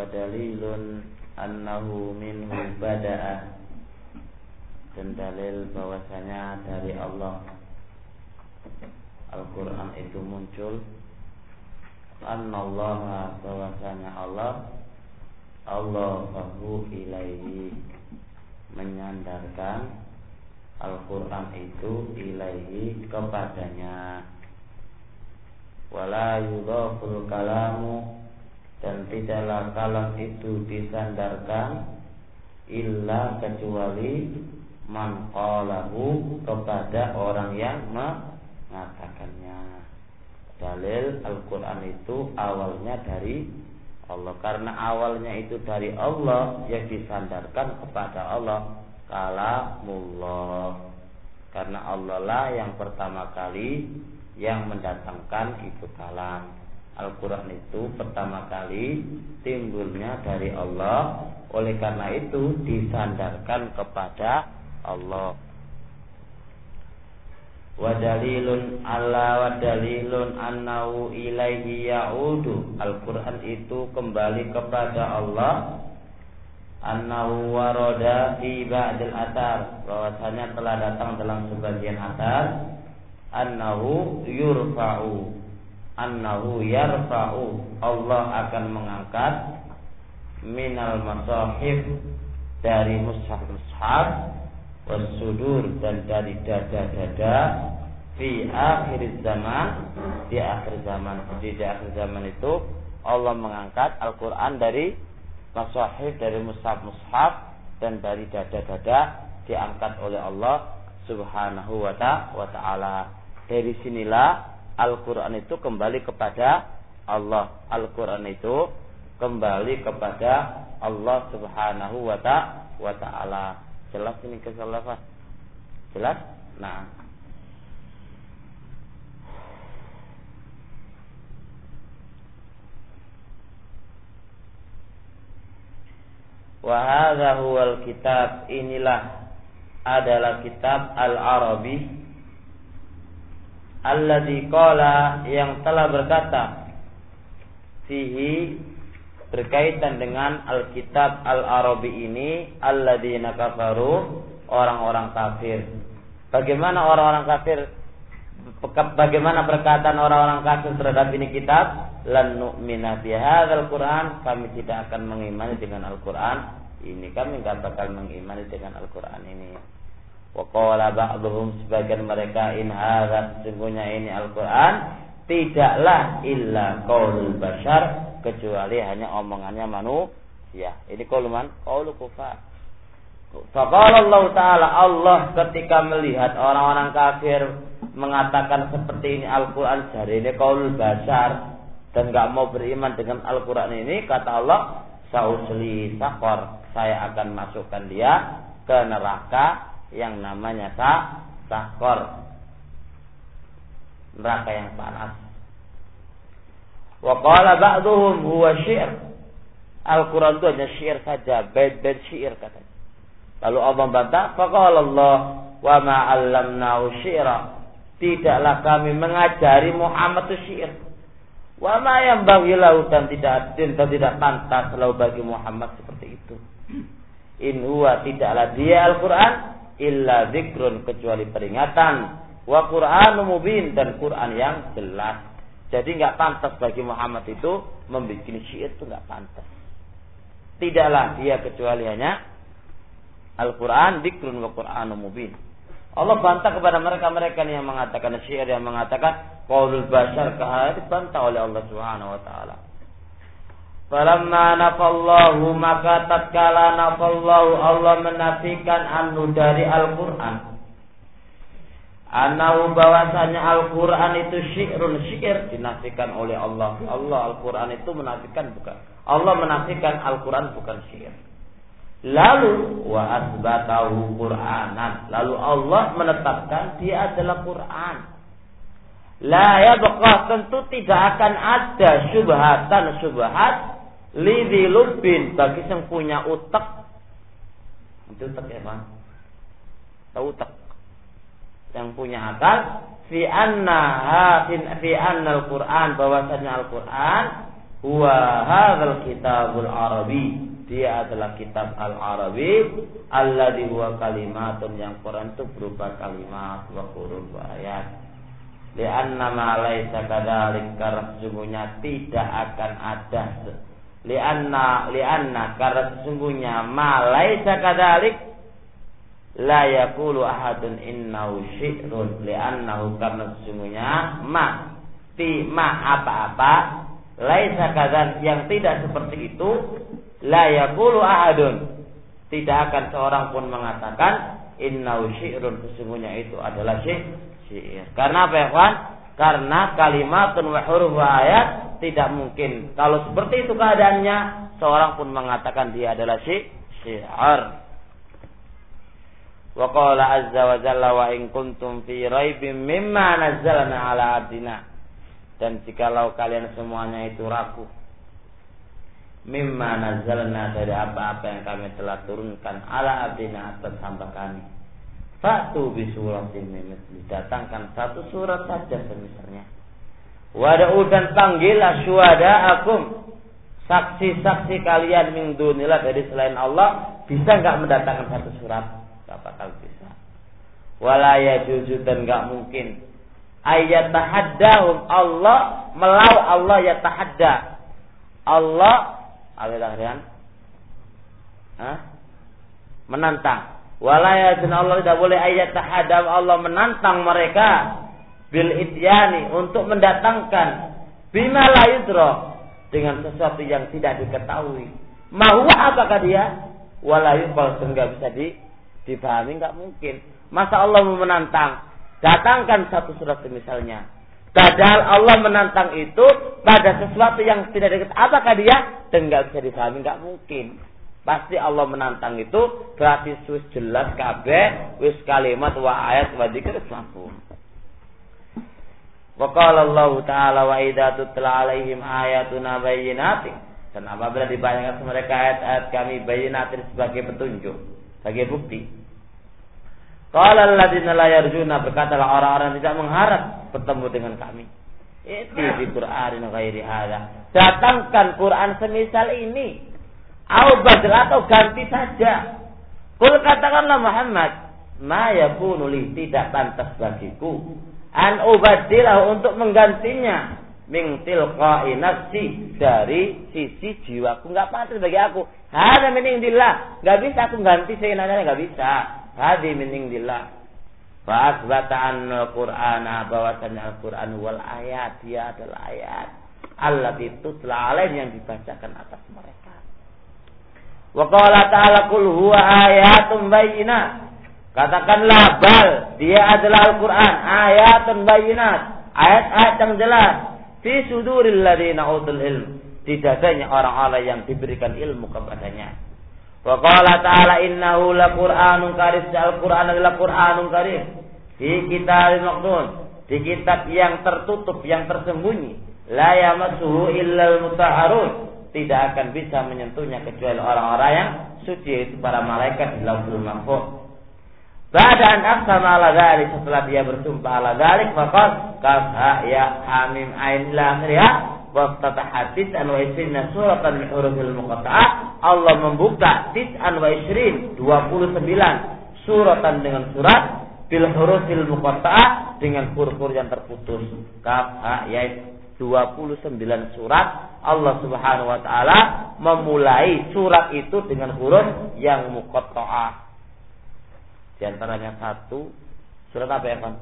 dalilun annahu minhu bada'a, dan dalil bahwasanya dari Allah Al-Quran itu muncul. Annallaha, bahwasanya Allah fahu ilaihi, menyandarkan Al-Quran itu ilaihi, kepadanya. Wala yudhaful kalamu, dan tidaklah kalam itu disandarkan illa, kecuali man qalahu, kepada orang yang mengatakannya. Dalil Al-Quran itu awalnya dari Allah. Karena awalnya itu dari Allah, yang disandarkan kepada Allah kalamullah. Karena Allah lah yang pertama kali yang mendatangkan itu kalam. Al-Quran itu pertama kali timbulnya dari Allah, oleh karena itu disandarkan kepada Allah. Wa dalilun annahu ilaihi ya'udu, Al-Quran itu kembali kepada Allah. Annahu warada fi ba'dil athar, bahwasanya telah datang dalam sebagian athar. Annahu yarfa'u, Allah akan mengangkat minal masahif, dari mushaf-mushaf, wasudur, dan dari dada-dada, fi akhir zaman, di akhir zaman. Di akhir zaman itu Allah mengangkat Al-Quran dari masahif, dari mushaf-mushaf, dan dari dada-dada diangkat oleh Allah Subhanahu wa ta'ala. Dari sinilah Al-Quran itu kembali kepada Allah. Al-Quran itu kembali kepada Allah Subhanahu wa ta'ala. Jelas ini kesalahan? Jelas? Nah, wa hadza huwal kitab, inilah adalah kitab Al-Arabi alladzi qala, yang telah berkata, fihi, berkaitan dengan Alkitab Al-Arabi ini, alladzina kafaru, orang-orang kafir. Bagaimana orang-orang kafir? Bagaimana perkataan orang-orang kafir terhadap ini kitab? Lan nu'mina bi hadzal Qur'an, kami tidak akan mengimani dengan Al-Qur'an ini. Kami enggak bakal mengimani dengan Al-Qur'an ini. Wa qala ba'dhum, sebagian mereka, in hadza, sesungguhnya ini Al-Qur'an tidaklah illa qaulul bashar, kecuali hanya omongannya manusia. Ini qauluman, qaulu kufar. Faqala Allah Ta'ala, Allah ketika melihat orang-orang kafir mengatakan seperti ini Al-Quran, jadi ini qaulul bashar, dan enggak mau beriman dengan Al-Quran ini, kata Allah, sausli saqar, saya akan masukkan dia ke neraka yang namanya saqar, neraka yang panas. Wa qala ba'dhum huwa syi'r, Al-Quran itu hanya syair saja, bait-bait syair katanya. Lalu Allah membantah, faqala Allah wa ma 'allamnahu syi'ra, tidaklah kami mengajari Muhammad itu syair. Wa ma yanbaghi lahu, dan tidak pantas lahu bagi Muhammad seperti itu. In huwa, tidaklah dia Al-Quran, illa dzikrun, kecuali peringatan, wa Qur'anun mubin, dan Quran yang jelas. Jadi enggak pantas bagi Muhammad itu membuat syair, itu enggak pantas. Tidaklah dia kecuali hanya Al-Quran, dzikrun wa Qur'anun mubin. Allah bantah kepada mereka-mereka yang mengatakan syair, yang mengatakan qaulul bashar, itu bantah oleh Allah Subhanahu wa taala. Falamma nafallahu, maka tatkala nafallahu, Allah menafikan anhu, dari Al-Quran, anahu, bahwasanya Al-Quran itu syi'run, syair, dinafikan oleh Allah. Allah Al-Quran itu menafikan, bukan, Allah menafikan Al-Quran bukan syair. Lalu wa asbatahu Qur'anan, lalu Allah menetapkan dia adalah Quran. La yabqa, tentu tidak akan ada syubhat lidzi lubbin, bagi yang punya utak. Itu utak ya, Bang? Tahu utak? Yang punya akal, fi anna al-Qur'an, bahwasanya Al-Qur'an huwa hadzal kitabul arabi, dia adalah kitab al-arabi alladzi huwa kalimatun, yang Quran itu berupa kalimat wa huruf wa ayat. Li'anna ma laisa kadzalik, karena sesungguhnya tidak akan ada, li'anna karena sesungguhnya ma laisa kadzalik la yaqulu ahadun innahu syi'run, li'annahu karena sesungguhnya ma apa-apa laisa kadzalik yang tidak seperti itu, la yaqulu ahadun tidak akan seorang pun mengatakan innahu syi'run, sesungguhnya itu adalah syair. Karena apa ya kawan? Karena kalimatun wa huruf wa ayat tidak mungkin. Kalau seperti itu keadaannya, seorang pun mengatakan dia adalah syair. Wa qala azza wa jalla wa in kuntum fi raibin mimma nazzalna ala abdina, dan jikalau kalian semuanya itu ragu mimma nazzalna, dari apa-apa yang kami telah turunkan ala abdina, atas hamba kami, fa'tu bi suratin min mithli, datangkan satu surat saja semisalnya. Wada'u, dan panggillah syuhada'akum, saksi-saksi kalian min dunillah, dari selain Allah. Bisa enggak mendatangkan satu surat? Enggak bakal bisa. Wala yajuzu, dan enggak mungkin ayatahaddahum, Allah melau Allah yatahadda, Allah menantang. Walayatun, Allah tidak boleh ayat tahadam, Allah menantang mereka bil ityani, untuk mendatangkan bima la yudra, dengan sesuatu yang tidak diketahui. Mahuwa, apakah dia? Walayukal, enggak bisa dipahami, enggak mungkin. Masa Allah mau menantang, datangkan satu surat misalnya, padahal Allah menantang itu pada sesuatu yang tidak diketahui, apakah dia? Dan enggak bisa dipahami, enggak mungkin. Pasti Allah menantang itu berarti wis jelas kabeh, wis kalimat wa ayat wa dzikr mafhum. Wa qala Allah taala wa idza tutla alaihim ayatuna bayyinatin, dan apabila dibacakan mereka ayat-ayat kami bayyinatin, sebagai petunjuk, sebagai bukti. Qala alladziina la yarjuna, berkatalah orang-orang yang tidak mengharap bertemu dengan kami, itu di Qur'anin ghairi hadza, datangkan Quran semisal ini, badal, atau ganti saja. Kul, katakanlah Muhammad, ma yakunu li, tidak pantas bagiku, an ubadilah, untuk menggantinya, min tilqa'i nafsi, dari sisi jiwaku, enggak pantas bagi aku. Hada min indillah, enggak bisa aku ganti seenaknya, enggak bisa. Hadi min indillah. Fa asbata al-Qur'ana, bahwasanya Al-Qur'an wal ayat, dia adalah ayat allati tutla alaihim, yang dibacakan atas mereka. Wa qala ta'ala qul huwa ayatun bayyinat, katakanlah bal, dia adalah Al-Qur'an ayatun bayyinat, ayat-ayat yang jelas, fi suduril ladzina utul ilm, di dadanya orang-orang yang diberikan ilmu kepadanya. Wa qala ta'ala innahu laqur'anun karim, Al-Qur'an adalah Qur'anun karim, fi kitabin maknun, di kitab yang tertutup, yang tersembunyi, la yamassuhu illal mutahharun, tidak akan bisa menyentuhnya kecuali orang-orang yang suci, itu para malaikat di Lauhul Mahfuz. Ba'da an aqsama ala dzalik, setelah dia bersumpah ala dzalik, faqad qaf ya hamim ain la akhirah wa ftataha tis'an wa isrina suratan min hurufil muqatta'ah. Allah membuka tis'an wa isrin, 29 suratan, dengan surat bil hurufil muqatta'ah, dengan huruf-huruf yang terputus. Kaf ha ya, 29 surat. Allah Subhanahu wa taala memulai surat itu dengan huruf yang muqatta'ah. Di antaranya satu surat apa ya, Pak?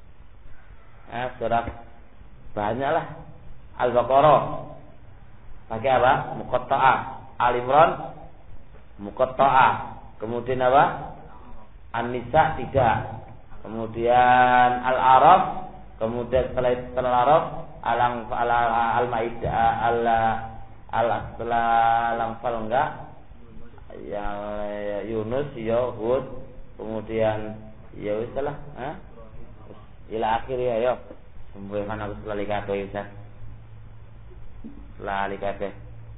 Surat banyaklah. Al-Baqarah pakai apa? Muqatta'ah. Al-Imran muqatta'ah. Kemudian apa? An-Nisa tidak. Kemudian Al-A'raf, kemudian setelah Al-A'raf Al-Maidah, Al-Anfal enggak, yang Yunus, ya Hud, kemudian ya wis lah, ila akhir ya yo. Sampai mana aku lali kabeh Ustaz. Lali kabeh.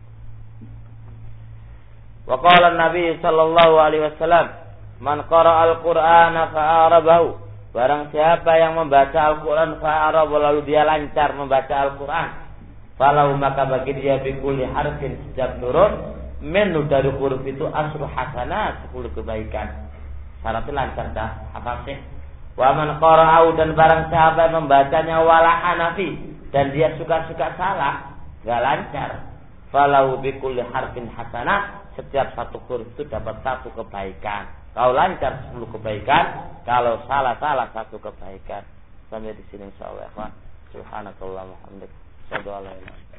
Wa qala an-nabi sallallahu alaihi wasallam, man qara'a al-Qur'ana fa'arabahu, barang siapa yang membaca Al-Quran fa'arab, lalu dia lancar membaca Al-Quran, Falau maka bagi dia bikuli harfin setiap huruf menu dari huruf itu asru hasanat 10 kebaikan. Syaratnya lancar dah, hafal sih. Wa man qara'u dan barang siapa yang membacanya wala hanafi dan dia suka-suka salah, enggak lancar. Falau bikulli harfin hasanah, setiap satu huruf itu dapat 1 kebaikan. Kalau lancar 10 kebaikan, kalau salah-salah 1 kebaikan. Sampai di sini insyaallah, ikhwan. Subhanakallahumma wa bihamdika, asyhadu an la ilaha illa anta